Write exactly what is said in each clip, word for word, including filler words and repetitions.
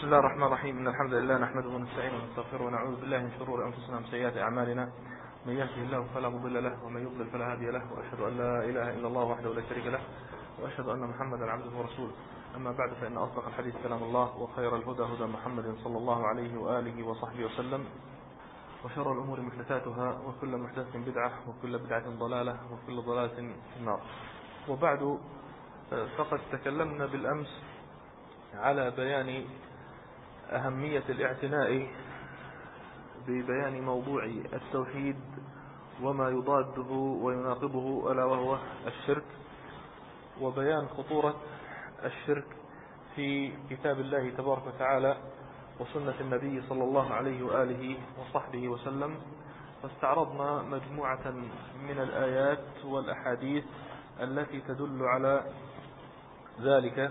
الله الرحمن الرحيم. إن الحمد لله نحمده ونستعينه ونستغفره ونعوذ بالله من شرور أنفسنا ومن سيئات أعمالنا. من يهده الله فلا مضل له ومن يضلل فلا هادي له، وأشهد أن لا إله إلا الله وحده لا شريك له، وأشهد أن محمدا عبده ورسوله. أما بعد، فإن أصدق الحديث كلام الله، وخير الهدى هدى محمد صلى الله عليه وآله وصحبه وسلم، وشر الأمور محدثاتها، وكل محدثة بدعة، وكل بدعة ضلالة، وكل ضلالة في النار. وبعد، فقد تكلمنا بالأمس على بيان أهمية الاعتناء ببيان موضوع التوحيد وما يضاده ويناقضه، ألا وهو الشرك، وبيان خطورة الشرك في كتاب الله تبارك وتعالى وسنة النبي صلى الله عليه وآله وصحبه وسلم. فاستعرضنا مجموعة من الآيات والأحاديث التي تدل على ذلك،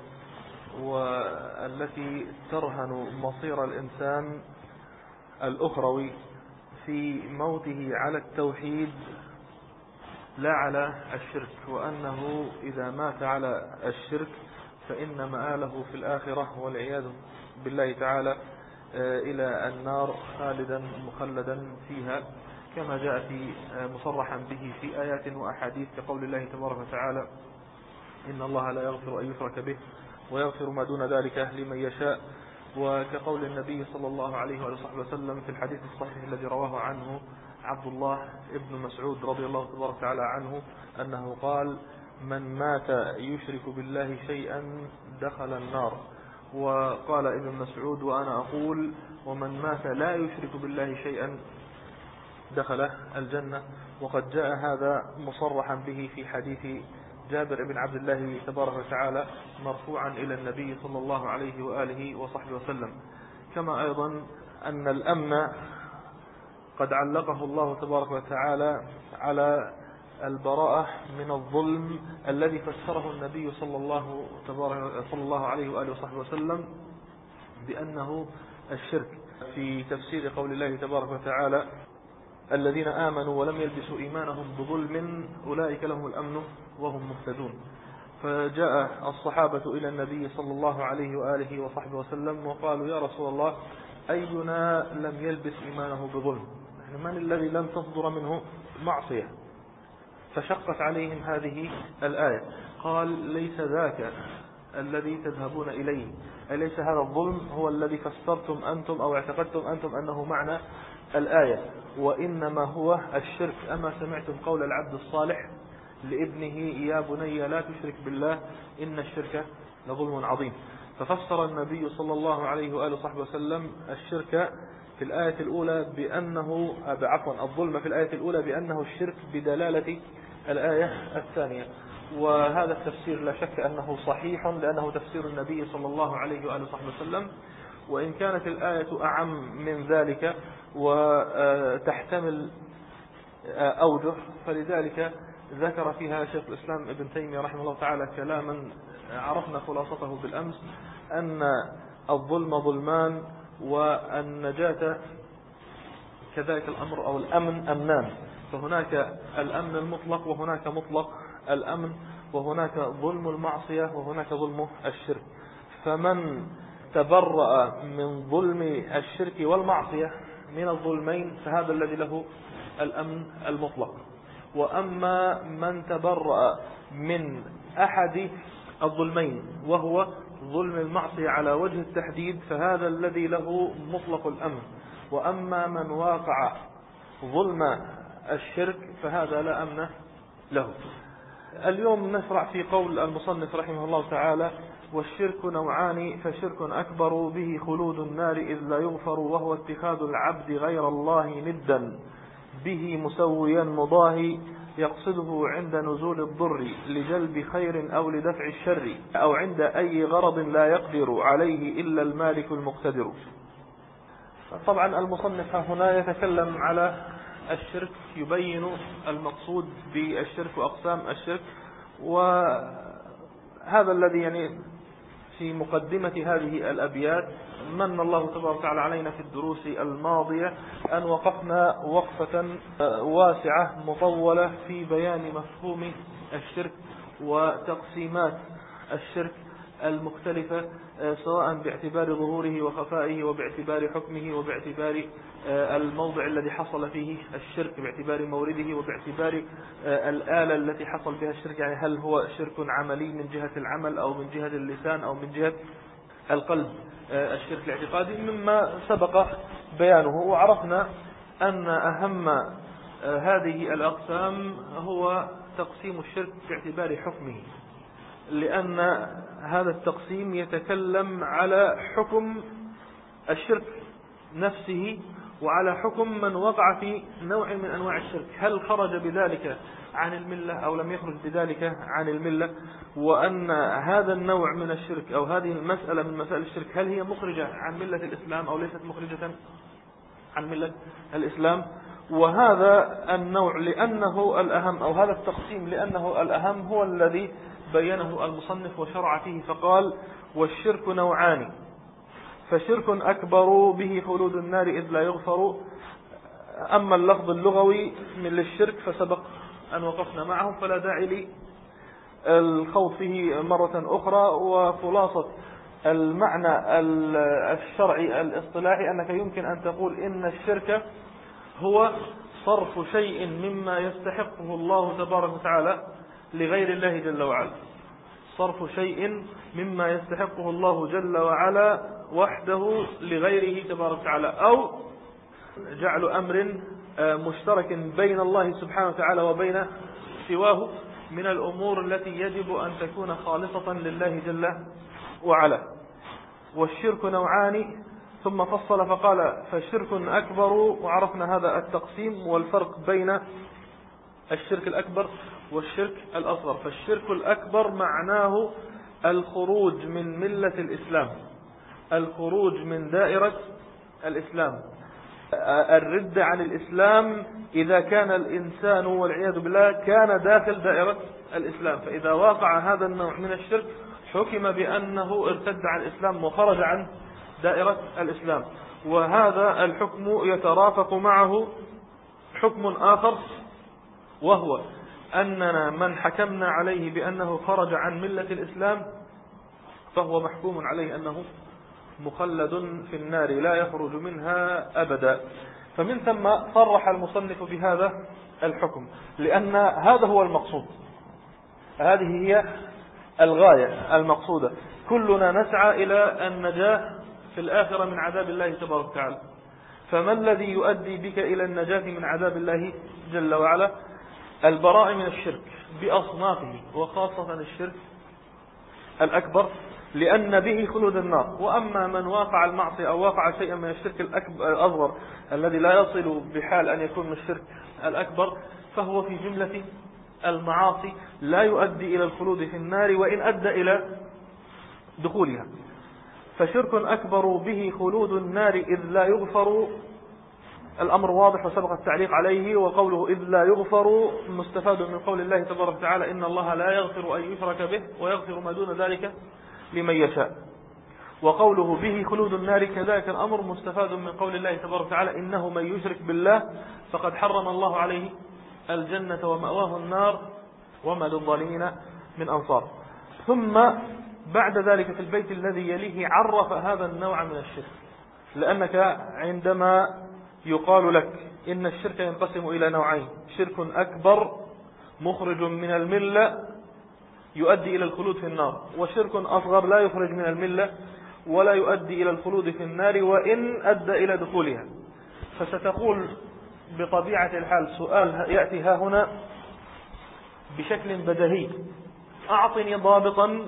والتي ترهن مصير الإنسان الأخروي في موته على التوحيد لا على الشرك، وأنه إذا مات على الشرك فإن مآله في الآخرة والعياذ بالله تعالى إلى النار خالدا مخلدا فيها، كما جاء في مصرحا به في آيات وأحاديث كقول الله تبارك وتعالى: إن الله لا يغفر أن يشرك به ويغفر ما دون ذلك لمن يشاء، وكقول النبي صلى الله عليه وآله وسلم في الحديث الصحيح الذي رواه عنه عبد الله ابن مسعود رضي الله تبارك وتعالى عنه أنه قال: من مات يشرك بالله شيئا دخل النار. وقال ابن مسعود: وأنا أقول: ومن مات لا يشرك بالله شيئا دخل الجنة. وقد جاء هذا مصرحا به في حديث جابر بن عبد الله تبارك وتعالى مرفوعا إلى النبي صلى الله عليه وآله وصحبه وسلم. كما أيضا أن الأمن قد علقه الله تبارك وتعالى على البراءة من الظلم الذي فسره النبي صلى الله, صلى الله عليه وآله وصحبه وسلم بأنه الشرك، في تفسير قول الله تبارك وتعالى: الذين آمنوا ولم يلبسوا إيمانهم بظلم أولئك لهم الأمن وهم مهتدون. فجاء الصحابة إلى النبي صلى الله عليه وآله وصحبه وسلم وقالوا: يا رسول الله، أينا لم يلبس إيمانه بظلم؟ من الذي لم تصدر منه معصية؟ فشقت عليهم هذه الآية. قال: ليس ذاك الذي تذهبون إليه، أليس هذا الظلم هو الذي فسرتم أنتم أو اعتقدتم أنتم أنه معنى الآية، وإنما هو الشرك. أما سمعتم قول العبد الصالح لابنه: يا بني لا تشرك بالله إن الشرك لظلم عظيم. ففسر النبي صلى الله عليه وآله وصحبه وسلم الشرك في الآية الأولى بأنه عفوا الظلم في الآية الأولى بأنه الشرك بدلالة الآية الثانية. وهذا التفسير لا شك أنه صحيح، لأنه تفسير النبي صلى الله عليه وآله وصحبه وسلم، وإن كانت الآية أعم من ذلك وتحتمل أوجه، فلذلك ذكر فيها شيخ الإسلام ابن تيمية رحمه الله تعالى كلاما عرفنا خلاصته بالأمس: أن الظلم ظلمان، والنجاة كذلك الأمر أو الأمن أمنان. فهناك الأمن المطلق وهناك مطلق الأمن، وهناك ظلم المعصية وهناك ظلم الشرك. فمن تبرأ من ظلم الشرك والمعصية من الظلمين فهذا الذي له الأمن المطلق. وأما من تبرأ من أحد الظلمين وهو ظلم المعصية على وجه التحديد فهذا الذي له مطلق الأمن. وأما من واقع ظلم الشرك فهذا لا أمن له. اليوم نشرع في قول المصنف رحمه الله تعالى: والشرك نوعان، فشرك أكبر به خلود النار إذ لا يغفر، وهو اتخاذ العبد غير الله ندا به مسويا مضاهي، يقصده عند نزول الضر لجلب خير أو لدفع الشر، أو عند أي غرض لا يقدر عليه إلا المالك المقتدر. طبعا المصنف هنا يتكلم على الشرك، يبين المقصود بالشرك وأقسام الشرك. وهذا الذي يعني في مقدمة هذه الأبيات من الله تبارك وتعالى علينا في الدروس الماضية أن وقفنا وقفة واسعة مطولة في بيان مفهوم الشرك وتقسيمات الشرك المختلفة سواء باعتبار ظهوره وخفائه وباعتبار حكمه وباعتبار الموضع الذي حصل فيه الشرك، باعتبار مورده وباعتبار الآلة التي حصل بها الشرك، يعني هل هو شرك عملي من جهة العمل أو من جهة اللسان أو من جهة القلب الشرك الاعتقادي، مما سبق بيانه. وعرفنا أن أهم هذه الأقسام هو تقسيم الشرك باعتبار حكمه، لأن هذا التقسيم يتكلم على حكم الشرك نفسه وعلى حكم من وقع في نوع من أنواع الشرك، هل خرج بذلك عن الملة أو لم يخرج بذلك عن الملة، وأن هذا النوع من الشرك أو هذه المسألة من مسائل الشرك هل هي مخرجة عن ملة الإسلام أو ليست مخرجة عن ملة الإسلام. وهذا النوع لأنه الأهم، أو هذا التقسيم لأنه الأهم، هو الذي بينه المصنف وشرع فيه فقال: والشرك نوعان، فشرك أكبر به خلود النار إذ لا يغفر. أما اللفظ اللغوي من للشرك فسبق أن وقفنا معهم فلا داعي للخوض فيه مرة أخرى. وخلاصة المعنى الشرعي الاصطلاحي أنك يمكن أن تقول إن الشرك هو صرف شيء مما يستحقه الله تبارك وتعالى لغير الله جل وعلا، صرف شيء مما يستحقه الله جل وعلا وحده لغيره تبارك وتعالى، أو جعل أمر مشترك بين الله سبحانه وتعالى وبين سواه من الأمور التي يجب أن تكون خالصة لله جل وعلا. والشرك نوعان، ثم فصل فقال: فالشرك أكبر. وعرفنا هذا التقسيم والفرق بين الشرك الأكبر والشرك الأصغر. فالشرك الأكبر معناه الخروج من ملة الإسلام، الخروج من دائرة الإسلام، الردة عن الإسلام إذا كان الإنسان والعياذ بالله كان داخل دائرة الإسلام. فإذا واقع هذا النوع من الشرك حكم بأنه ارتد عن الإسلام وخرج عن دائرة الإسلام. وهذا الحكم يترافق معه حكم آخر، وهو أننا من حكمنا عليه بأنه خرج عن ملة الإسلام فهو محكوم عليه أنه مخلد في النار لا يخرج منها أبدا. فمن ثم صرح المصنف بهذا الحكم، لأن هذا هو المقصود، هذه هي الغاية المقصودة. كلنا نسعى إلى النجاة في الآخرة من عذاب الله تبارك وتعالى. فما الذي يؤدي بك إلى النجاة من عذاب الله جل وعلا؟ البراءة من الشرك بأصنافه، وخاصة الشرك الأكبر، لأن به خلود النار. وأما من واقع المعصية أو واقع شيئا من الشرك الأصغر الذي لا يصل بحال أن يكون من الشرك الأكبر، فهو في جملة المعاصي لا يؤدي إلى الخلود في النار وإن أدى إلى دخولها. فشرك أكبر به خلود النار إذ لا يغفر، الأمر واضح وسبق التعليق عليه. وقوله إذ لا يغفر مستفاد من قول الله تبارك وتعالى: إن الله لا يغفر أن يشرك به ويغفر ما دون ذلك لمن يشاء. وقوله به خلود النار كذلك الأمر مستفاد من قول الله تبارك وتعالى: إنه من يشرك بالله فقد حرم الله عليه الجنة ومأواه النار وما للظالمين من أنصار. ثم بعد ذلك في البيت الذي يليه عرف هذا النوع من الشرك، لأنك عندما يقال لك إن الشرك ينقسم إلى نوعين: شرك أكبر مخرج من الملة يؤدي إلى الخلود في النار، وشرك أصغر لا يخرج من الملة ولا يؤدي إلى الخلود في النار وإن أدى إلى دخولها. فستقول بطبيعة الحال سؤال يأتي ها هنا بشكل بديهي: أعطني ضابطا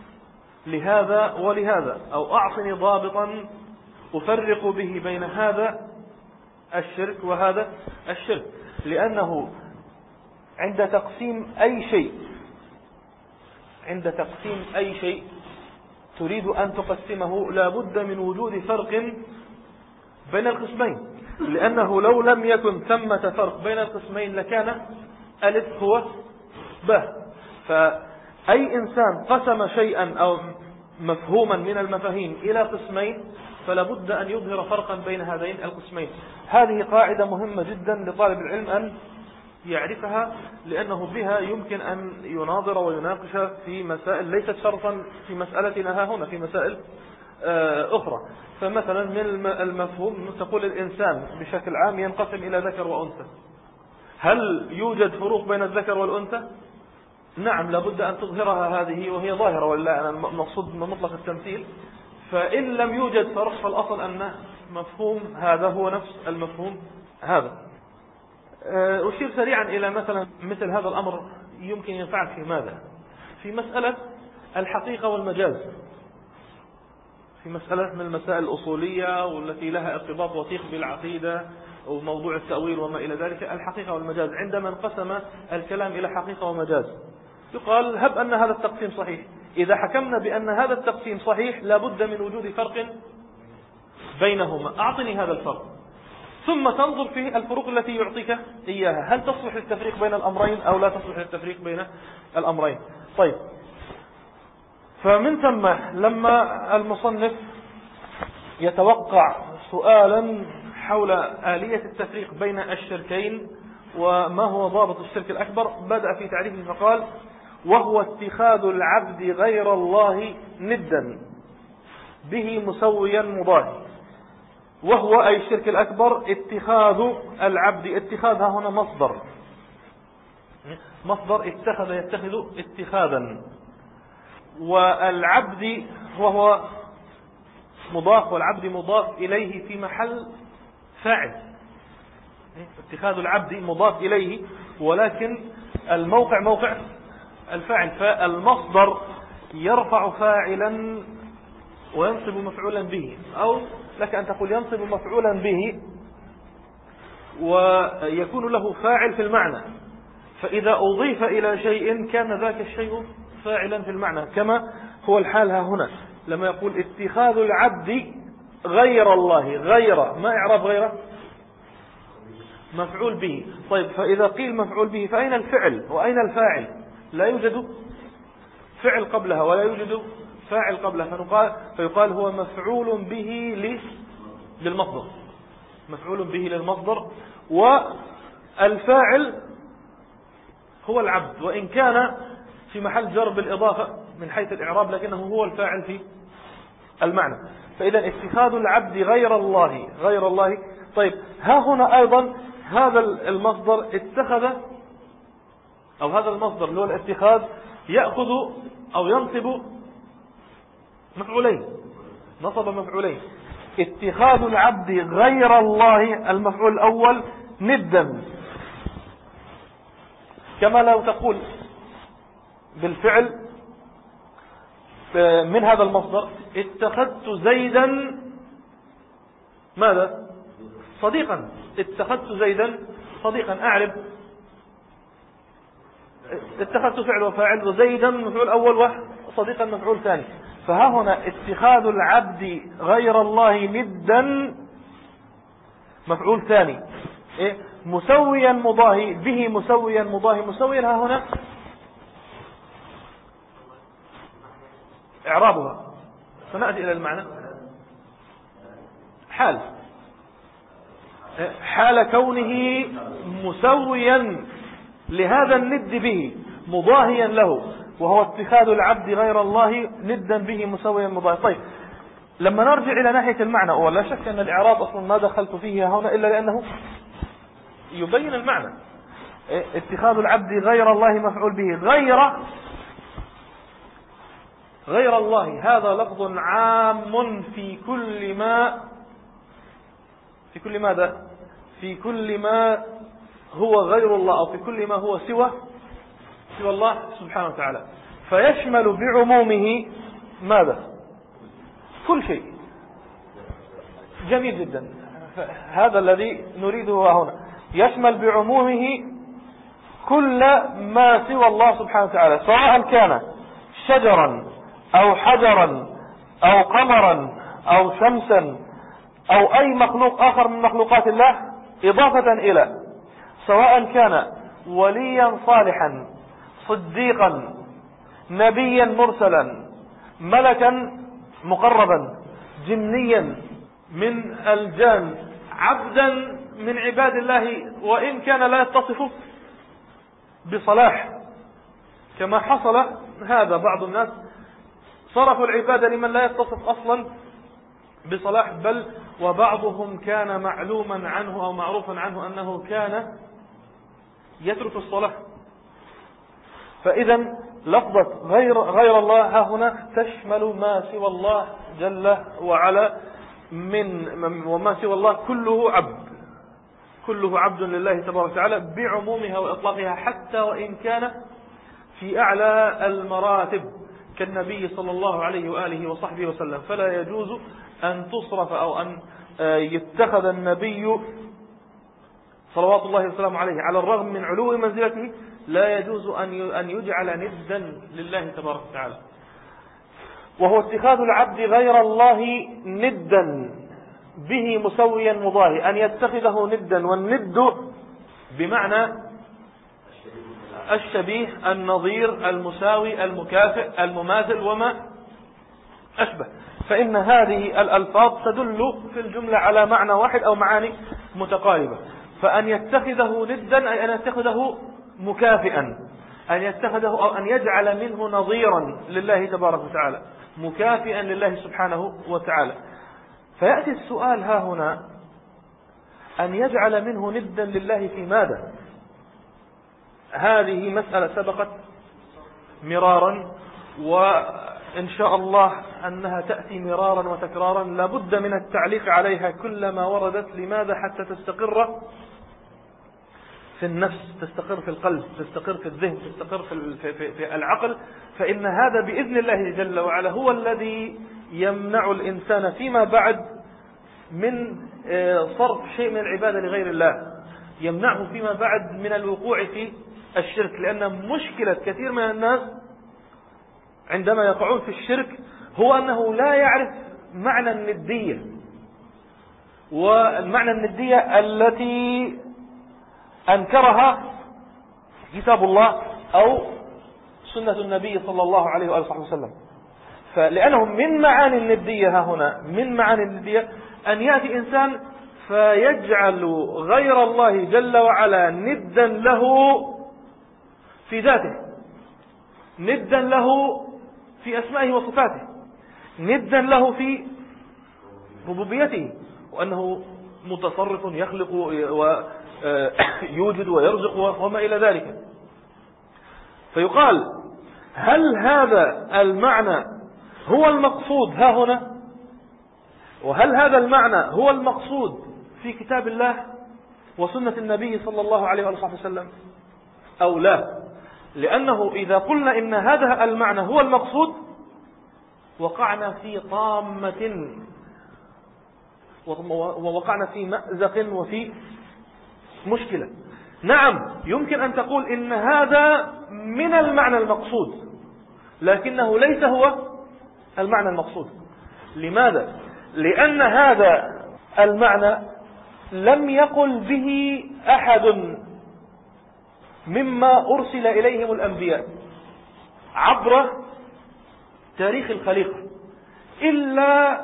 لهذا ولهذا، أو أعطني ضابطا أفرق به بين هذا الشرك وهذا الشرك. لأنه عند تقسيم أي شيء عند تقسيم أي شيء تريد أن تقسمه لا بد من وجود فرق بين القسمين، لأنه لو لم يكن ثمة فرق بين القسمين لكان ألف هو ب. فأي إنسان قسم شيئا أو مفهوما من المفاهيم إلى قسمين فلا بد أن يظهر فرقا بين هذين القسمين. هذه قاعدة مهمة جدا لطالب العلم أن يعرفها، لأنه بها يمكن أن يناظر ويناقش في مسائل ليست شرطا في مسألتنا ها هنا، في مسائل أخرى. فمثلا من المفهوم تقول الإنسان بشكل عام ينقسم إلى ذكر وأنثى، هل يوجد فروق بين الذكر والأنثى؟ نعم، لابد أن تظهرها هذه وهي ظاهرة، ولا أنا مقصود من مطلق التمثيل. فإن لم يوجد فرق فالأصل أن مفهوم هذا هو نفس المفهوم هذا. أشير سريعا إلى مثلا مثل هذا الأمر يمكن ينفعك في ماذا؟ في مسألة الحقيقة والمجاز، في مسألة من المسائل الأصولية والتي لها ارتباط وثيق بالعقيدة وموضوع التأويل وما إلى ذلك. الحقيقة والمجاز عندما انقسم الكلام إلى حقيقة ومجاز يقال هب أن هذا التقسيم صحيح. إذا حكمنا بأن هذا التقسيم صحيح لابد من وجود فرق بينهما، أعطني هذا الفرق، ثم تنظر في الفروق التي يعطيك إياها، هل تصلح للتفريق بين الأمرين أو لا تصلح للتفريق بين الأمرين. طيب، فمن ثم لما المصنف يتوقع سؤالا حول آلية التفريق بين الشركين وما هو ضابط الشرك الأكبر، بدأ في تعريفه فقال: وهو اتخاذ العبد غير الله ندا به مسويا مضاهي. وهو أي الشرك الأكبر اتخاذ العبد، اتخاذها هنا مصدر، مصدر اتخذ يتخذ اتخاذا، والعبد وهو مضاف، والعبد مضاف إليه في محل فاعل. اتخاذ العبد مضاف إليه ولكن الموقع موقع الفاعل، فالمصدر يرفع فاعلا وينصب مفعولا به، أو لك أن تقول ينصب مفعولا به ويكون له فاعل في المعنى، فإذا أضيف إلى شيء كان ذاك الشيء فاعلا في المعنى، كما هو الحال ها هنا لما يقول اتخاذ العبد غير الله. غير ما إعراب غيره؟ مفعول به. طيب، فإذا قيل مفعول به فأين الفعل وأين الفاعل؟ لا يوجد فعل قبلها ولا يوجد فاعل قبلها، فنقال فيقال هو مفعول به للمصدر، مفعول به للمصدر، والفاعل هو العبد، وإن كان في محل جر بالإضافة من حيث الإعراب لكنه هو الفاعل في المعنى. فإذا اتخاذ العبد غير الله غير الله. طيب، ها هنا أيضا هذا المصدر اتخذ، أو هذا المصدر اللي هو الاتخاذ يأخذ أو ينصب مفعولين، نصب مفعولين. اتخاذ العبد غير الله المفعول الأول ندا، كما لو تقول بالفعل من هذا المصدر اتخذت زيدا ماذا؟ صديقا. اتخذت زيدا صديقا، أعرف اتخذت فعل وفاعل، وزيدا مفعول أول وصديقا مفعول ثاني. فها هنا اتخاذ العبد غير الله ندا مفعول ثاني، إيه؟ مسويا مضاهي به، مسويا مضاهي. مسويا ها هنا إعرابها، فنأتي إلى المعنى. حال حال كونه مسويا لهذا الند به مضاهيا له، وهو اتخاذ العبد غير الله ندا به مسويا مضاهيا. طيب، لما نرجع إلى ناحية المعنى، ولا شك أن الإعراب أصلا ما دخلت فيه هنا إلا لأنه يبين المعنى. اتخاذ العبد غير الله مفعول به. غير غير الله هذا لفظ عام في كل ما في كل ماذا في كل ما هو غير الله، أو في كل ما هو سوى سوى الله سبحانه وتعالى، فيشمل بعمومه ماذا؟ كل شيء. جميل جدا، هذا الذي نريده هنا، يشمل بعمومه كل ما سوى الله سبحانه وتعالى، سواء كان شجرا أو حجرا أو قمرا أو شمسا أو أي مخلوق آخر من مخلوقات الله، إضافة إلى سواء كان وليا صالحا، صديقا، نبيا مرسلا، ملكا مقربا، جنيا من الجان، عبدا من عباد الله وإن كان لا يتصف بصلاح، كما حصل هذا. بعض الناس صرفوا العبادة لمن لا يتصف أصلا بصلاح، بل وبعضهم كان معلوما عنه أو معروفا عنه أنه كان يترك الصلاة. فإذا لفظة غير, غير الله ها هنا تشمل ما سوى الله جل وعلا، من وما سوى الله كله عبد، كله عبد لله تبارك وتعالى بعمومها وإطلاقها، حتى وإن كان في أعلى المراتب كالنبي صلى الله عليه وآله وصحبه وسلم. فلا يجوز أن تصرف أو أن يتخذ النبي صلوات الله وسلامه عليه على الرغم من علو منزلته، لا يجوز أن يجعل ندا لله تبارك وتعالى. وهو اتخاذ العبد غير الله ندا به مسويا مضاهي، أن يتخذه ندا، والند بمعنى الشبيه النظير المساوي المكافئ المماثل وما أشبه. فإن هذه الألفاظ تدل في الجملة على معنى واحد أو معاني متقاربة. فأن يتخذه ندا أي أن يتخذه مكافئا، أن يتخذه أو أن يجعل منه نظيرا لله تبارك وتعالى، مكافئا لله سبحانه وتعالى. فيأتي السؤال ها هنا، أن يجعل منه ندا لله في ماذا؟ هذه مسألة سبقت مرارا، وإن شاء الله أنها تأتي مرارا وتكرارا، لابد من التعليق عليها كلما وردت. لماذا؟ حتى تستقر في النفس، تستقر في القلب، تستقر في الذهن، تستقر في, في, في, في العقل. فإن هذا بإذن الله جل وعلا هو الذي يمنع الإنسان فيما بعد من صرف شيء من العبادة لغير الله، يمنعه فيما بعد من الوقوع في الشرك. لأن مشكلة كثير من الناس عندما يقعون في الشرك هو أنه لا يعرف معنى الندية، والمعنى الندية التي أنكرها كتاب الله أو سنة النبي صلى الله عليه وآله وسلم. فلأنهم من معاني الندية ها هنا، من معاني الندية أن يأتي إنسان فيجعل غير الله جل وعلا ندا له في ذاته، ندا له في أسمائه وصفاته، ندا له في ربوبيته، وأنه متصرف يخلق ويوجد ويرزق وما إلى ذلك. فيقال هل هذا المعنى هو المقصود ها هنا؟ وهل هذا المعنى هو المقصود في كتاب الله وسنة النبي صلى الله عليه وآله وسلم أو لا؟ لأنه إذا قلنا إن هذا المعنى هو المقصود وقعنا في طامة ووقعنا في مأزق وفي مشكلة. نعم يمكن أن تقول إن هذا من المعنى المقصود، لكنه ليس هو المعنى المقصود. لماذا؟ لأن هذا المعنى لم يقل به أحد مما أرسل إليهم الأنبياء عبر تاريخ الخليقة إلا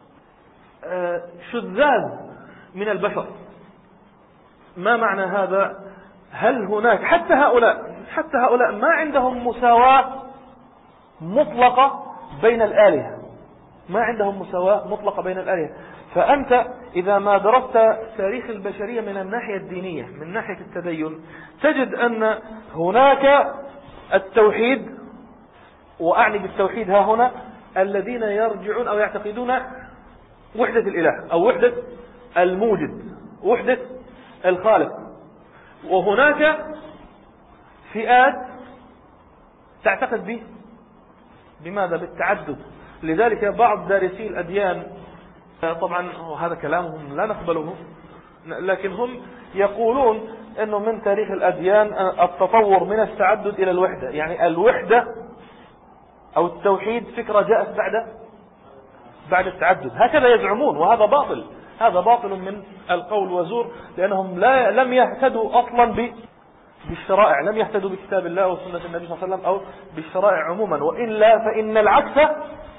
شذاذ من البشر. ما معنى هذا؟ هل هناك حتى هؤلاء حتى هؤلاء ما عندهم مساواة مطلقة بين الآلهة، ما عندهم مساواة مطلقة بين الآلهة. فأنت إذا ما درست تاريخ البشرية من الناحية الدينية، من ناحية التدين، تجد أن هناك التوحيد، وأعني بالتوحيد ها هنا الذين يرجعون أو يعتقدون وحدة الإله أو وحدة الموجد، وحدة الخالق. وهناك فئات تعتقد به بماذا؟ بالتعدد. لذلك بعض دارسي الأديان، طبعا هذا كلامهم لا نقبله، لكن هم يقولون أنه من تاريخ الأديان التطور من التعدد إلى الوحدة، يعني الوحدة أو التوحيد فكرة جاءت بعد بعد التعدد، هكذا يزعمون، وهذا باطل، هذا باطل من القول وزور، لأنهم لا لم يهتدوا أصلا بالشرائع، لم يهتدوا بكتاب الله وسنة النبي صلى الله عليه وسلم أو بالشرائع عموما. وإلا فإن العكس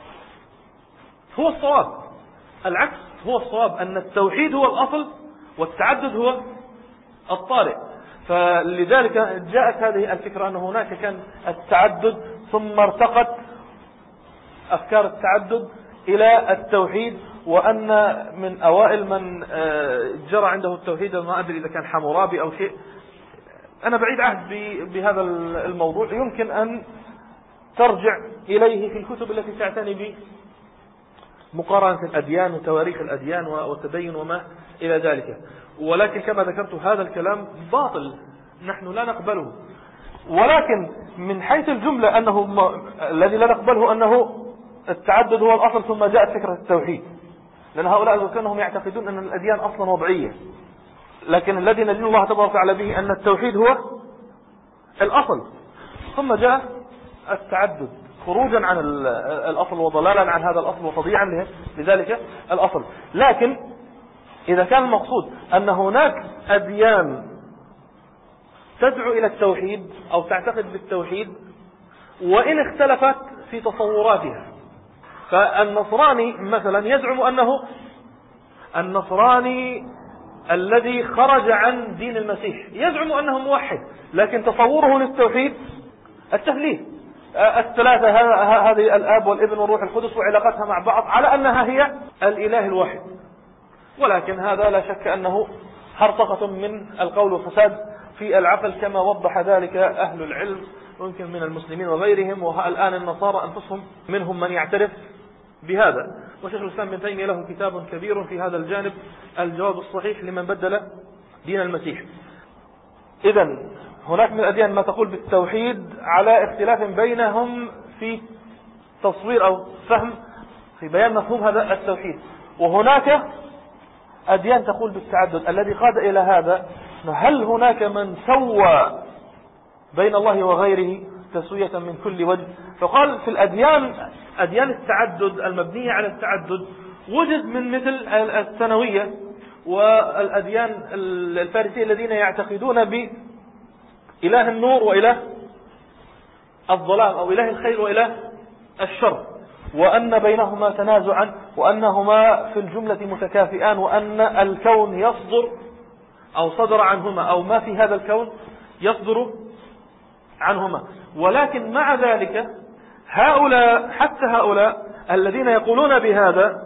هو الصواب، العكس هو الصواب، أن التوحيد هو الأصل والتعدد هو الطارئ. فلذلك جاءت هذه الفكرة أن هناك كان التعدد ثم ارتقت أفكار التعدد إلى التوحيد، وأن من أوائل من جرى عنده التوحيد، ما أدري إذا كان حمورابي أو شيء، أنا بعيد عهد بهذا الموضوع، يمكن أن ترجع إليه في الكتب التي تعتني بمقارنة الأديان وتواريخ الأديان والتدين وما إلى ذلك. ولكن كما ذكرت هذا الكلام باطل، نحن لا نقبله. ولكن من حيث الجملة أنه ما... الذي لا نقبله أنه التعدد هو الأصل ثم جاءت فكرة التوحيد، لأن هؤلاء كانهم يعتقدون أن الأديان أصلا وضعية، لكن الذي ندين الله تبارك وتعالى به أن التوحيد هو الأصل، ثم جاء التعدد خروجا عن الأصل وضلالا عن هذا الأصل وتضييعا لذلك الأصل. لكن إذا كان المقصود أن هناك أديان تدعو إلى التوحيد أو تعتقد بالتوحيد وإن اختلفت في تصوراتها، فالنصراني مثلا يزعم أنه النصراني الذي خرج عن دين المسيح يزعم أنه موحد، لكن تصوره للتوحيد التثليث، الثلاثة، هذه الآب والابن والروح القدس وعلاقتها مع بعض على أنها هي الإله الواحد. ولكن هذا لا شك أنه هرطقة من القول والفساد في العقل، كما وضح ذلك أهل العلم ممكن من المسلمين وغيرهم، والآن النصارى أنفسهم منهم من يعترف بهذا. وشيخ الإسلام ابن تيمية له كتاب كبير في هذا الجانب، الجواب الصحيح لمن بدل دين المسيح. إذن هناك من الأديان ما تقول بالتوحيد على اختلاف بينهم في تصوير أو فهم في بيان مفهوم هذا التوحيد، وهناك أديان تقول بالتعدد. الذي قاد إلى هذا، هل هناك من سوى بين الله وغيره تسوية من كل وجه؟ فقال في الأديان، أديان التعدد المبنية على التعدد وجد من مثل الثانوية والأديان الفارسية الذين يعتقدون بإله النور وإله الظلام أو إله الخير وإله الشر، وأن بينهما تنازعا، وأنهما في الجملة متكافئان، وأن الكون يصدر أو صدر عنهما أو ما في هذا الكون يصدر عنهما. ولكن مع ذلك هؤلاء حتى هؤلاء الذين يقولون بهذا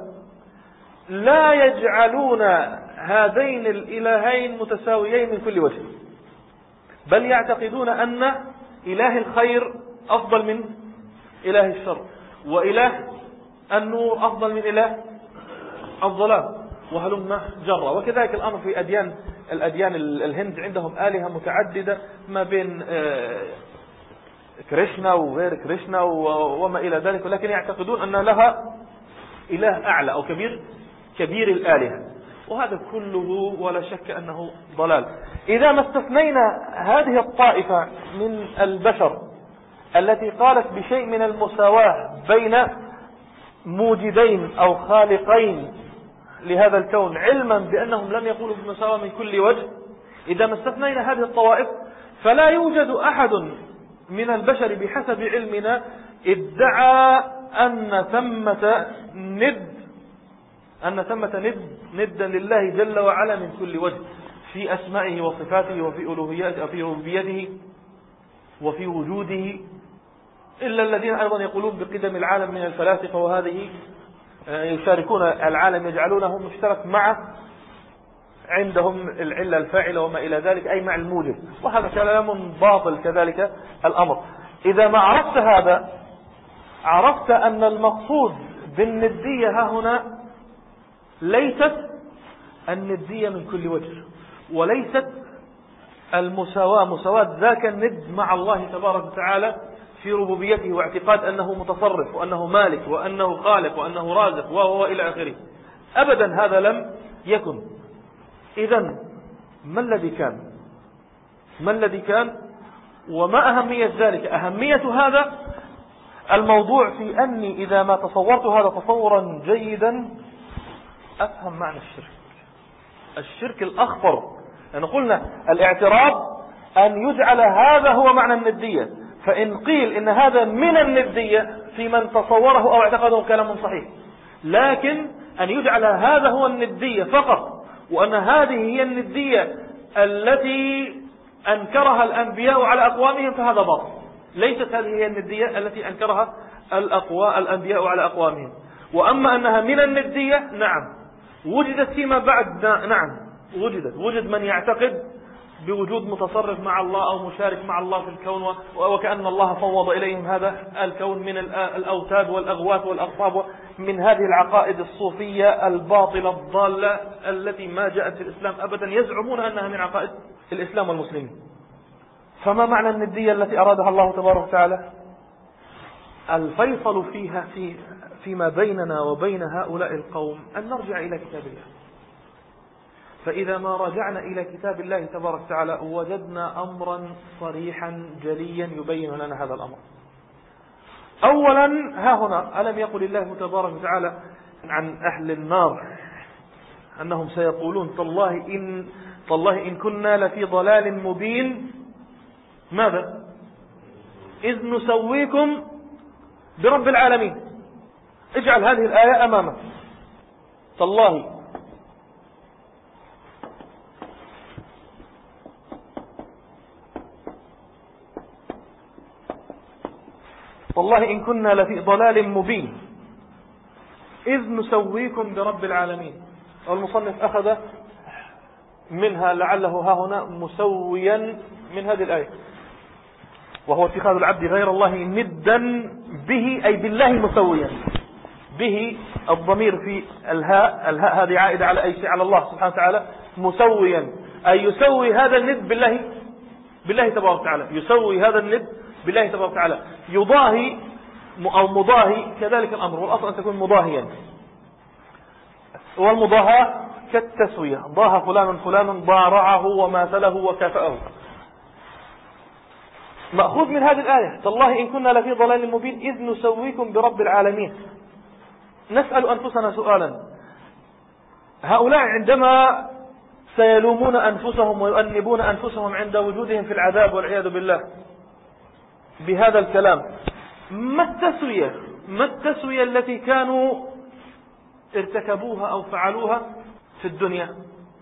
لا يجعلون هذين الإلهين متساويين من كل وجه، بل يعتقدون أن إله الخير أفضل من إله الشر، وإله النور أفضل من إله الظلام، وهلم جرى. وكذلك الأمر في أديان الأديان الهند، عندهم آلهة متعددة ما بين كريشنا وغير كريشنا وما إلى ذلك، ولكن يعتقدون أن لها إله أعلى أو كبير كبير الآلهة، وهذا كله ولا شك أنه ضلال. إذا ما استثنينا هذه الطائفة من البشر التي قالت بشيء من المساواة بين موجدين أو خالقين لهذا الكون، علما بأنهم لم يقولوا بمساواة من كل وجه، إذا ما استثنينا هذه الطوائف فلا يوجد أحد من البشر بحسب علمنا ادعى أن ثمة ند أن ثمة ند ندا لله جل وعلا من كل وجه في أسمائه وصفاته وفي ألوهيته وفي ربوبيته وفي وجوده، إلا الذين أيضا يقولون بقدم العالم من الفلاسفة، وهذه يشاركون العالم يجعلونه مشترك مع عندهم العلة الفاعلة وما إلى ذلك، أي مع الموجب، وهذا كلام باطل كذلك الأمر. إذا ما عرفت هذا عرفت أن المقصود بالندية ها هنا ليست الندية من كل وجه، وليست المساواة مساواة ذاك الند مع الله تبارك وتعالى في ربوبيته واعتقاد أنه متصرف وأنه مالك وأنه خالق وأنه رازق وهو إلى آخره، أبدا هذا لم يكن. إذن ما الذي كان ما الذي كان وما أهمية ذلك؟ أهمية هذا الموضوع في أني إذا ما تصورت هذا تصورا جيدا أفهم معنى الشرك الشرك الأخطر، لأن قلنا الاعتراض أن يجعل هذا هو معنى الندية، فإن قيل إن هذا من الندية في من تصوره أو اعتقده كلام صحيح، لكن أن يجعل هذا هو الندية فقط، وأن هذه هي الندية التي أنكرها الأنبياء على أقوامهم فهذا باطل. ليست هذه هي الندية التي أنكرها الأقوى الأنبياء على أقوامهم. وأما أنها من الندية نعم وجدت فيما بعد، نعم وجدت وجد من يعتقد بوجود متصرف مع الله أو مشارك مع الله في الكون، وكأن الله فوض إليهم هذا الكون من الأوتاد والأغواث والأقطاب، من هذه العقائد الصوفية الباطلة الضالة التي ما جاءت في الإسلام أبدا، يزعمون أنها من عقائد الإسلام والمسلمين. فما معنى الندية التي أرادها الله تبارك وتعالى؟ الفيصل فيها في فيما بيننا وبين هؤلاء القوم أن نرجع إلى كتاب الله. فإذا ما رجعنا إلى كتاب الله تبارك وتعالى وجدنا أمرا صريحا جليا يبين لنا هذا الأمر. أولا ها هنا ألم يقل الله تبارك وتعالى عن أهل النار أنهم سيقولون تالله إن, تالله إن كنا لفي ضلال مبين، ماذا؟ إذ نسويكم برب العالمين. اجعل هذه الآية أمامك. تالله والله إن كنا لفي ضلال مبين إذ نسويكم برب العالمين. والمصنف أخذ منها لعله ها هنا مسويا من هذه الآية، وهو اتخاذ العبد غير الله ندا به أي بالله مسويا. به الضمير في الهاء، الهاء هذه عائدة على أي شيء، على الله سبحانه وتعالى. مسويا أي يسوي هذا الند بالله بالله تبارك وتعالى، يسوي هذا الند بالله تبارك وتعالى. يضاهي أو مضاهي كذلك الأمر، والأصل أن تكون مضاهيا. والمضاهاة كالتسوية، ضاه فلان فلان ضارعه وماثله وكافأه. مأخوذ من هذه الآية تالله إن كنا لفي ضلال مبين إذ نسويكم برب العالمين. نسأل أنفسنا سؤالا، هؤلاء عندما سيلومون أنفسهم ويؤنبون أنفسهم عند وجودهم في العذاب والعياذ بالله بهذا الكلام، ما التسوية ما التسوية التي كانوا ارتكبوها أو فعلوها في الدنيا؟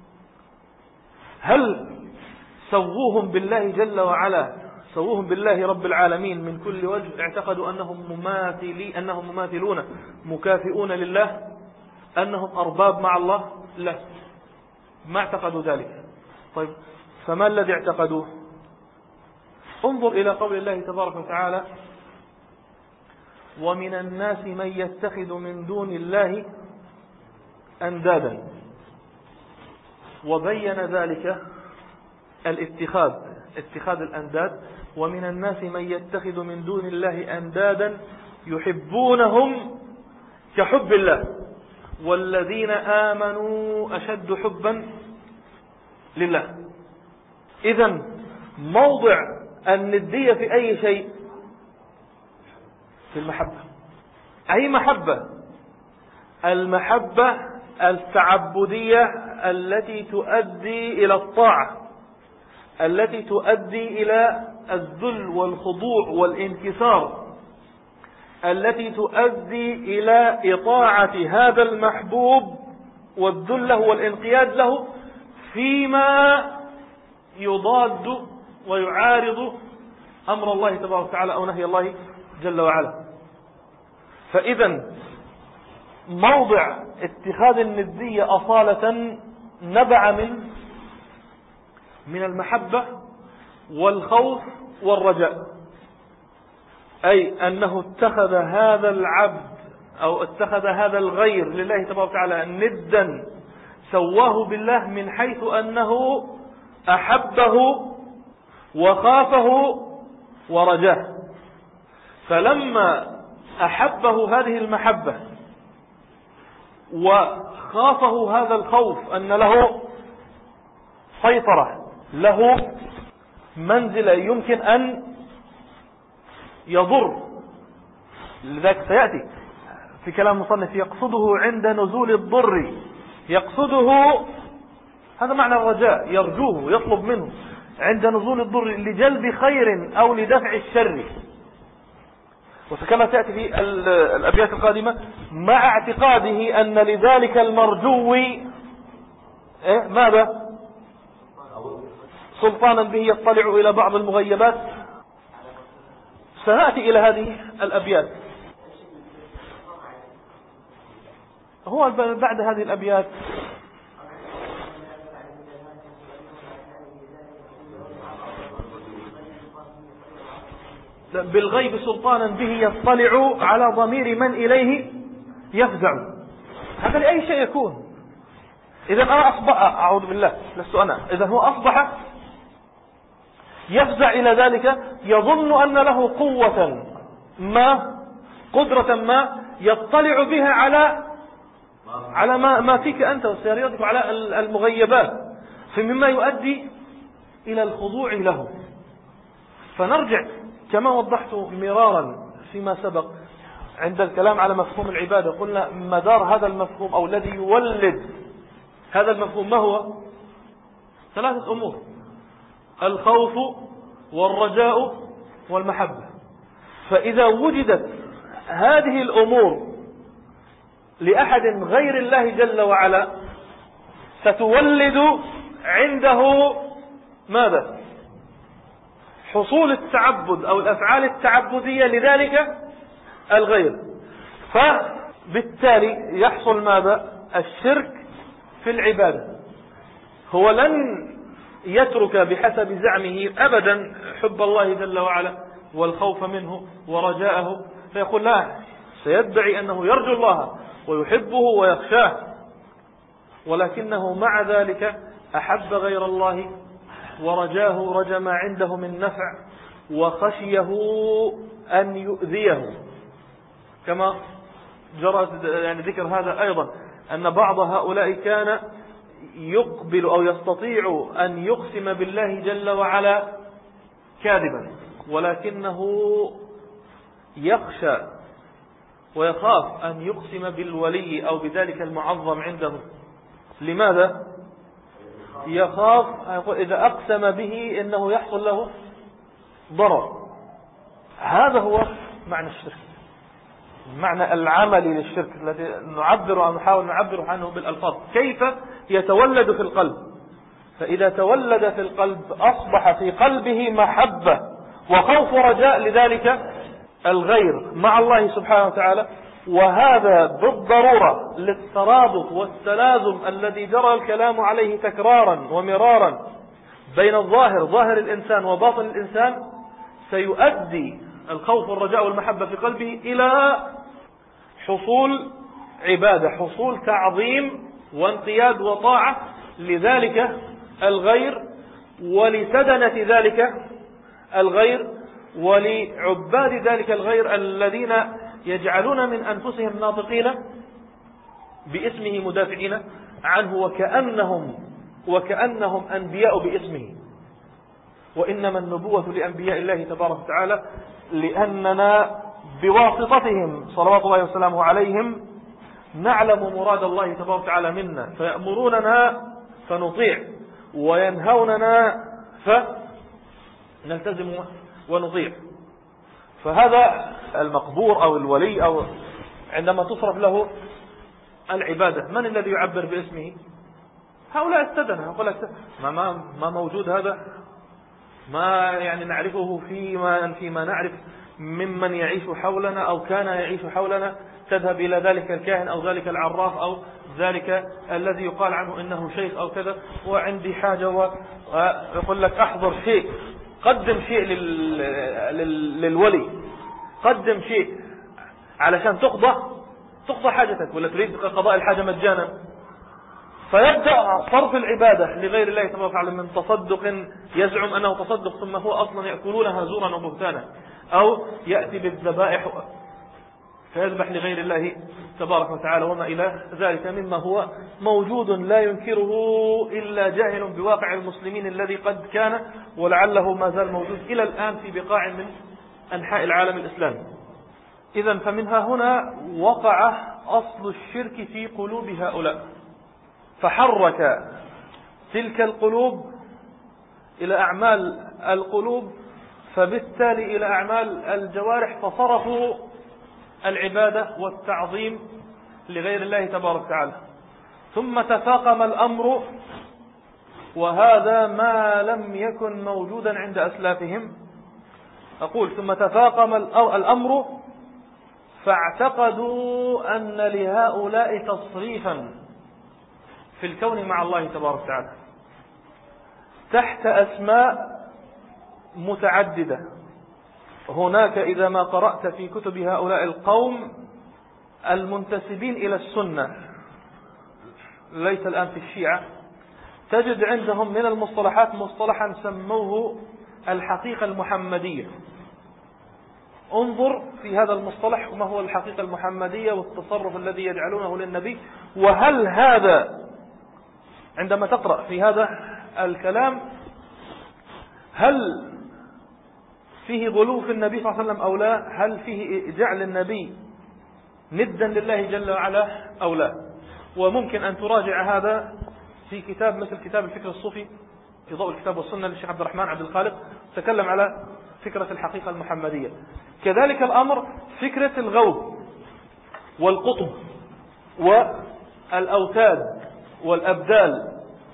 هل سووهم بالله جل وعلا، سووهم بالله رب العالمين من كل وجه؟ اعتقدوا أنهم مماثلي أنهم مماثلون مكافئون لله، أنهم أرباب مع الله؟ لا، ما اعتقدوا ذلك. طيب فما الذي اعتقدوه؟ انظر إلى قول الله تبارك وتعالى ومن الناس من يتخذ من دون الله أندادا، وبين ذلك الاتخاذ اتخاذ الأنداد. ومن الناس من يتخذ من دون الله أندادا يحبونهم كحب الله والذين آمنوا أشد حبا لله. إذن موضع الندية في أي شيء؟ في المحبة. أي محبة؟ المحبة التعبدية التي تؤدي إلى الطاعة، التي تؤدي إلى الذل والخضوع والانكسار، التي تؤدي إلى إطاعة هذا المحبوب والذل له والانقياد له فيما يضاد ويعارض أمر الله تبارك وتعالى أو نهي الله جل وعلا. فإذا موضع اتخاذ الندية أصالة نبع من من المحبة والخوف والرجاء، أي أنه اتخذ هذا العبد أو اتخذ هذا الغير لله تبارك وتعالى ندا، سواه بالله من حيث أنه أحبه وخافه ورجاه. فلما أحبه هذه المحبة وخافه هذا الخوف، أن له سيطرة، له منزلة يمكن أن يضر، لذلك سيأتي في كلام مصنف يقصده عند نزول الضر، يقصده هذا معنى الرجاء، يرجوه يطلب منه عند نزول الضر لجلب خير أو لدفع الشر. وكما تأتي في الأبيات القادمة مع اعتقاده أن لذلك المرجو إيه؟ ماذا؟ سلطانا به يطلع إلى بعض المغيبات. سنأتي إلى هذه الأبيات. هو بعد هذه الأبيات بالغيب سلطانا به يطلع على ضمير من إليه يفزع. هذا لأي شيء يكون. إذا أنا أصبح، أعوذ بالله لست أنا، إذا هو أصبح يفزع إلى ذلك، يظن أن له قوة ما، قدرة ما يطلع بها على على ما ما فيك أنت وسيريتك، على المغيبات، فمما يؤدي إلى الخضوع له. فنرجع كما وضحت مرارا فيما سبق عند الكلام على مفهوم العبادة، قلنا مدار هذا المفهوم أو الذي يولد هذا المفهوم ما هو؟ ثلاثة أمور: الخوف والرجاء والمحبة. فإذا وجدت هذه الأمور لأحد غير الله جل وعلا ستولد عنده ماذا؟ حصول التعبد أو الأفعال التعبدية لذلك الغير. فبالتالي يحصل ماذا؟ الشرك في العبادة. هو لن يترك بحسب زعمه أبدا حب الله جل وعلا والخوف منه ورجاءه، فيقول لا، سيدعي أنه يرجو الله ويحبه ويخشاه، ولكنه مع ذلك أحب غير الله ورجاه، رجى ما عنده من نفع وخشيه أن يؤذيه. كما جرى يعني ذكر هذا أيضا، أن بعض هؤلاء كان يقبل أو يستطيع أن يقسم بالله جل وعلا كاذبا، ولكنه يخشى ويخاف أن يقسم بالولي أو بذلك المعظم عنده. لماذا؟ يخاف إذا أقسم به أنه يحصل له ضرر. هذا هو معنى الشرك، معنى العمل للشرك الذي نعبر أو نحاول نعبر عنه بالألفاظ. كيف يتولد في القلب؟ فإذا تولد في القلب أصبح في قلبه محبة وخوف ورجاء لذلك الغير مع الله سبحانه وتعالى، وهذا بالضرورة للترابط والتلازم الذي جرى الكلام عليه تكرارا ومرارا بين الظاهر ظاهر الإنسان وباطن الإنسان، سيؤدي الخوف والرجاء والمحبة في قلبه إلى حصول عبادة، حصول تعظيم وانقياد وطاعة لذلك الغير ولسدنة ذلك الغير ولعباد ذلك الغير الذين يجعلون من أنفسهم ناطقين باسمه مدافعين عنه وكأنهم وكأنهم أنبياء باسمه. وإنما النبوة لأنبياء الله تبارك وتعالى لأننا بواسطتهم صلوات الله وسلامه عليهم نعلم مراد الله تبارك وتعالى منا، فيأمروننا فنطيع وينهوننا فنلتزم ونطيع. فهذا المقبور أو الولي أو عندما تصرف له العبادة، من الذي يعبر باسمه؟ هؤلاء السدنة. يقول لك ما, ما, ما موجود هذا، ما يعني نعرفه فيما, فيما نعرف ممن يعيش حولنا أو كان يعيش حولنا. تذهب إلى ذلك الكاهن أو ذلك العراف أو ذلك الذي يقال عنه إنه شيخ أو كذا، وعندي حاجة، ويقول لك أحضر شيء، قدم شيء لل... لل... للولي، قدم شيء علشان تقضى تقضى حاجتك، ولا تريد قضاء الحاجة مجانا. فيبدأ صرف العبادة لغير الله تبارك وتعالى من تصدق يزعم أنه تصدق ثم هو أصلا يأكلونها زورا وبهتانا، أو يأتي بالذبائح فيذبح لغير الله تبارك وتعالى وما إلى ذلك مما هو موجود لا ينكره إلا جاهل بواقع المسلمين الذي قد كان ولعله ما زال موجود إلى الآن في بقاع من أنحاء العالم الإسلامي. إذن فمنها هنا وقع أصل الشرك في قلوب هؤلاء، فحرك تلك القلوب إلى أعمال القلوب، فبالتالي إلى أعمال الجوارح، فصرفوا العبادة والتعظيم لغير الله تبارك وتعالى. ثم تفاقم الأمر وهذا ما لم يكن موجودا عند أسلافهم. أقول ثم تفاقم الأمر فاعتقدوا أن لهؤلاء تصريفا في الكون مع الله تبارك وتعالى تحت أسماء متعددة. هناك إذا ما قرأت في كتب هؤلاء القوم المنتسبين إلى السنة، ليس الآن في الشيعة، تجد عندهم من المصطلحات مصطلحا سموه الحقيقة المحمدية. انظر في هذا المصطلح وما هو الحقيقة المحمدية والتصرف الذي يجعلونه للنبي، وهل هذا عندما تقرأ في هذا الكلام هل فيه غلو في النبي صلى الله عليه وسلم أو لا؟ هل فيه جعل النبي ندا لله جل وعلا أو لا؟ وممكن أن تراجع هذا في كتاب مثل كتاب الفكر الصوفي في ضوء الكتاب والسنة للشيخ عبد الرحمن عبد الخالق، تكلم على فكرة الحقيقة المحمدية. كذلك الأمر فكرة الغوث والقطب والأوتاد والأبدال،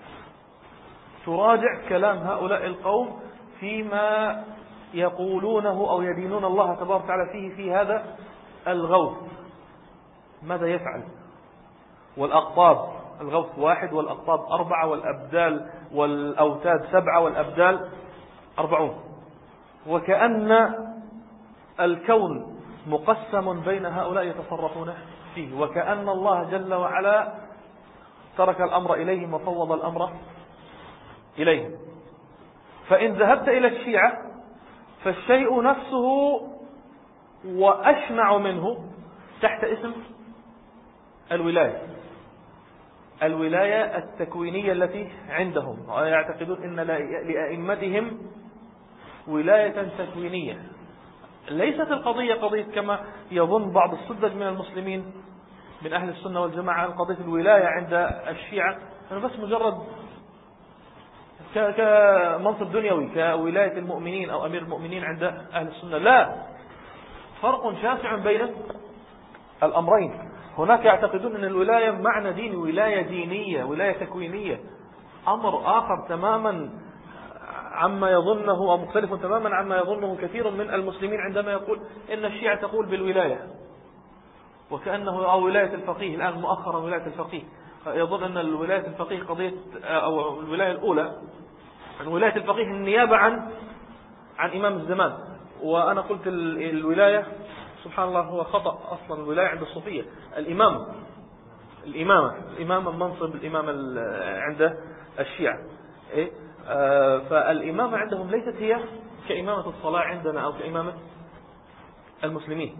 تراجع كلام هؤلاء القوم فيما يقولونه أو يدينون الله تبارك وتعالى فيه في هذا الغوث ماذا يفعل، والأقطاب الغوث واحد والأقطاب أربعة والأبدال والأوتاد سبعة والأبدال أربعون، وكأن الكون مقسم بين هؤلاء يتصرفون فيه، وكأن الله جل وعلا ترك الأمر إليهم وفوض الأمر إليهم. فإن ذهبت إلى الشيعة فالشيء نفسه وأشنع منه تحت اسم الولاية، الولاية التكوينية التي عندهم، ويعتقدون أن لأئمتهم ولاية تكوينية. ليست القضية قضية كما يظن بعض السذج من المسلمين من أهل السنة والجماعة قضية الولاية عند الشيعة أنه بس مجرد كمنصب دنيوي كولاية المؤمنين أو أمير المؤمنين عند أهل السنة. لا، فرق شاسع بين الأمرين. هناك يعتقدون أن الولاية معنى ديني، ولاية دينية، ولاية تكوينية، أمر آخر تماما عما يظنه أو مختلف تماما عما يظنه كثير من المسلمين عندما يقول إن الشيعة تقول بالولاية، وكأنه أو ولاية الفقيه الآن مؤخرا ولاية الفقيه، يظن أن الولاية الفقيه قضية أو الولاية الأولى عن ولاية الفقيه النيابة عن عن إمام الزمان. وأنا قلت الولاية سبحان الله هو خطأ أصلا. الولاية عند الصوفية الإمام الإمامة الإمامة منصب الإمامة عند الشيعة إيه؟ آه فالإمامة عندهم ليست هي كإمامة الصلاة عندنا أو كإمامة المسلمين،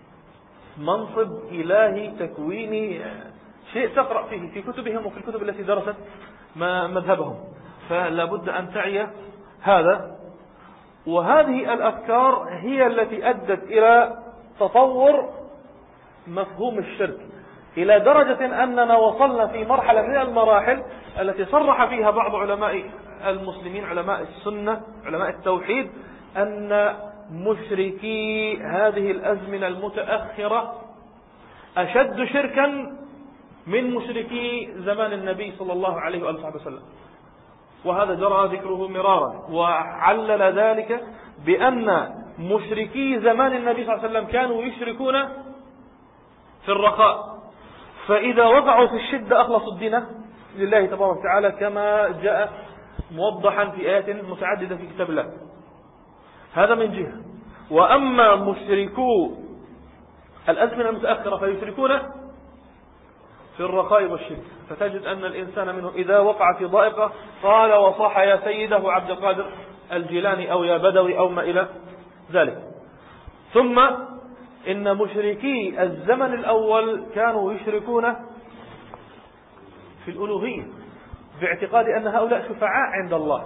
منصب إلهي تكويني، شيء تقرأ فيه في كتبهم وفي الكتب التي درست مذهبهم. فلا بد أن تعي هذا. وهذه الأفكار هي التي أدت إلى تطور مفهوم الشرك إلى درجة أننا وصلنا في مرحلة من المراحل التي صرح فيها بعض علماء المسلمين علماء السنة علماء التوحيد أن مشركي هذه الأزمنة المتأخرة أشد شركا من مشركي زمان النبي صلى الله عليه وآله وسلم. وهذا جرى ذكره مرارا، وعلل ذلك بأن مشركي زمان النبي صلى الله عليه وسلم كانوا يشركون في الرخاء، فإذا وقعوا في الشدة أخلصوا الدين لله تبارك وتعالى كما جاء موضحا في آيات متعددة في كتاب الله. هذا من جهة. وأما مشركو الأزمنة المتأخرة فيشركون في الرخاء والشرك، فتجد أن الإنسان منه إذا وقع في ضائقة قال وصاح يا سيده عبد القادر الجيلاني أو يا بدوي أو ما إلى ذلك. ثم إن مشركي الزمن الأول كانوا يشركون في الألوهية باعتقاد أن هؤلاء شفعاء عند الله.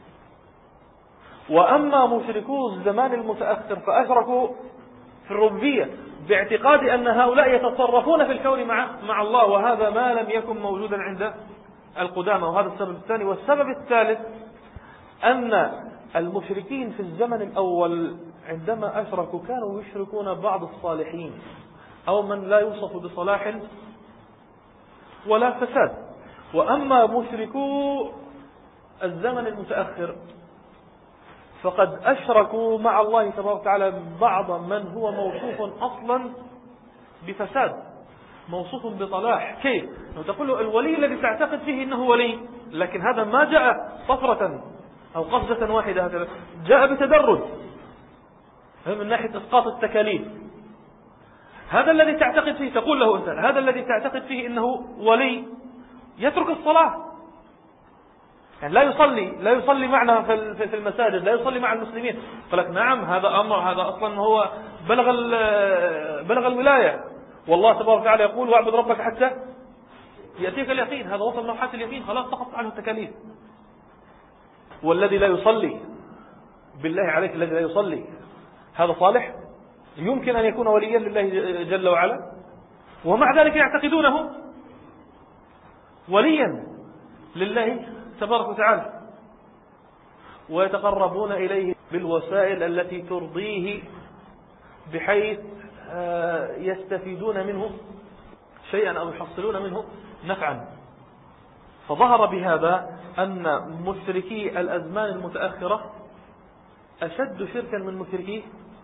وأما مشركو الزمان المتأخر فأشركوا في الربوبية باعتقاد أن هؤلاء يتصرفون في الكون مع مع الله، وهذا ما لم يكن موجودا عند القدامى. وهذا السبب الثاني. والسبب الثالث أن المشركين في الزمن الأول عندما أشركوا كانوا يشركون بعض الصالحين أو من لا يوصف بصلاح ولا فساد. وأما مشركو الزمن المتأخر فقد أشركوا مع الله تبارك وتعالى بعض من هو موصوف أصلا بفساد، موصوف بطلاح. كيف؟ تقول له الولي الذي تعتقد فيه إنه ولي، لكن هذا ما جاء طفرة أو قفزة واحدة، هكذا جاء بتدرج من ناحية إسقاط التكاليف. هذا الذي تعتقد فيه، تقول له أنت هذا الذي تعتقد فيه إنه ولي يترك الصلاة، يعني لا يصلي لا يصلي معنا في المساجد، لا يصلي مع المسلمين. قال لك نعم هذا أمر، هذا أصلا هو بلغ بلغ الولاية، والله تبارك وتعالى يقول واعبد ربك حتى يأتيك اليقين. هذا وصل مرحلة اليقين، خلاص سقط عنه التكاليف. والذي لا يصلي بالله عليك، الذي لا يصلي هذا صالح؟ يمكن أن يكون وليا لله جل وعلا؟ ومع ذلك يعتقدونه وليا لله تبارك وتعالى، ويتقربون إليه بالوسائل التي ترضيه، بحيث يستفيدون منه شيئا أو يحصلون منه نفعا. فظهر بهذا أن مشركي الأزمان المتأخرة أشد شركا من مشركي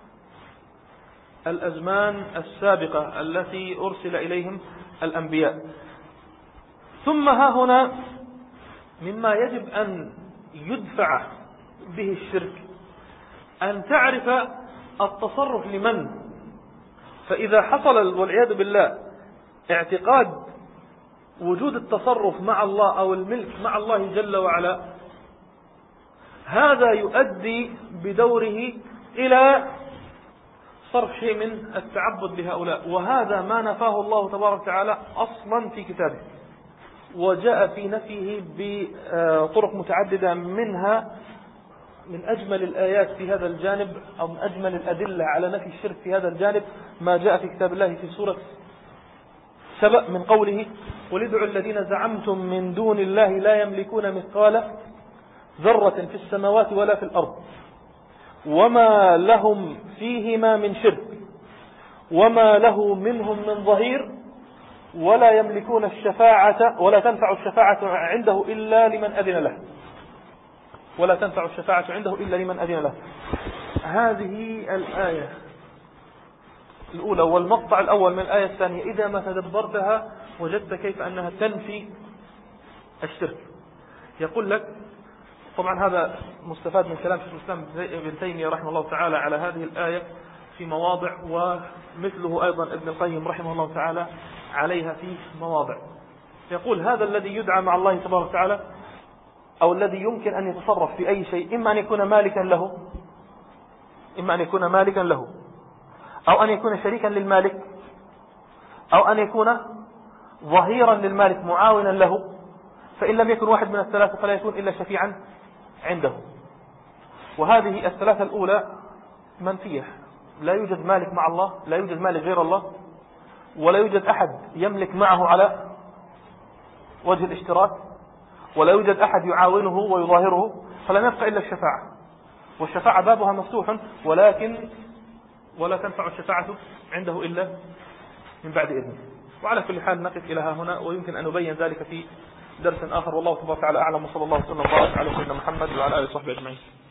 الأزمان السابقة التي أرسل إليهم الأنبياء. ثم ها هنا مما يجب أن يدفع به الشرك أن تعرف التصرف لمن. فإذا حصل والعياذ بالله اعتقاد وجود التصرف مع الله أو الملك مع الله جل وعلا، هذا يؤدي بدوره إلى صرف شيء من التعبد لهؤلاء، وهذا ما نفاه الله تبارك وتعالى أصلا في كتابه، وجاء في نفيه بطرق متعددة. منها من أجمل الآيات في هذا الجانب أو من أجمل الأدلة على نفي الشرك في هذا الجانب ما جاء في كتاب الله في سورة سبأ من قوله قل ادعوا الذين زعمتم من دون الله لا يملكون مثقال ذرة في السماوات ولا في الأرض وما لهم فيهما من شرك وما له منهم من ظهير ولا يملكون الشفاعة ولا تنفع الشفاعة عنده إلا لمن أذن له ولا تنفع الشفاعة عنده إلا لمن أذن له. هذه الآية الأولى والمقطع الأول من الآية الثانية إذا ما تدبرتها وجدت كيف أنها تنفي الشرك. يقول لك طبعا هذا مستفاد من كلام شيخ الإسلام ابن تيمية رحمه الله تعالى على هذه الآية في مواضع، ومثله أيضا ابن القيم رحمه الله تعالى عليها في مواضع. يقول هذا الذي يدعى مع الله تبارك وتعالى أو الذي يمكن أن يتصرف في أي شيء، إما أن يكون مالكا له إما أن يكون مالكا له أو أن يكون شريكا للمالك أو أن يكون ظهيرا للمالك معاونا له، فإن لم يكن واحد من الثلاثة فلا يكون إلا شفيعا عنده. وهذه الثلاثة الأولى منفية، لا يوجد مالك مع الله، لا يوجد مالك غير الله، ولا يوجد أحد يملك معه على وجه الاشتراك، ولا يوجد أحد يعاونه ويظاهره، فلن يبقى إلا الشفاعة، والشفاعة بابها مفتوح، ولكن ولا تنفع الشفاعة عنده إلا من بعد إذنه. وعلى كل حال نقف إلى هنا، ويمكن أن نبين ذلك في درس آخر، والله تبارك وتعالى أعلم، وصلى الله وسلم وبارك على سيدنا محمد وعلى آله وصحبه أجمعين.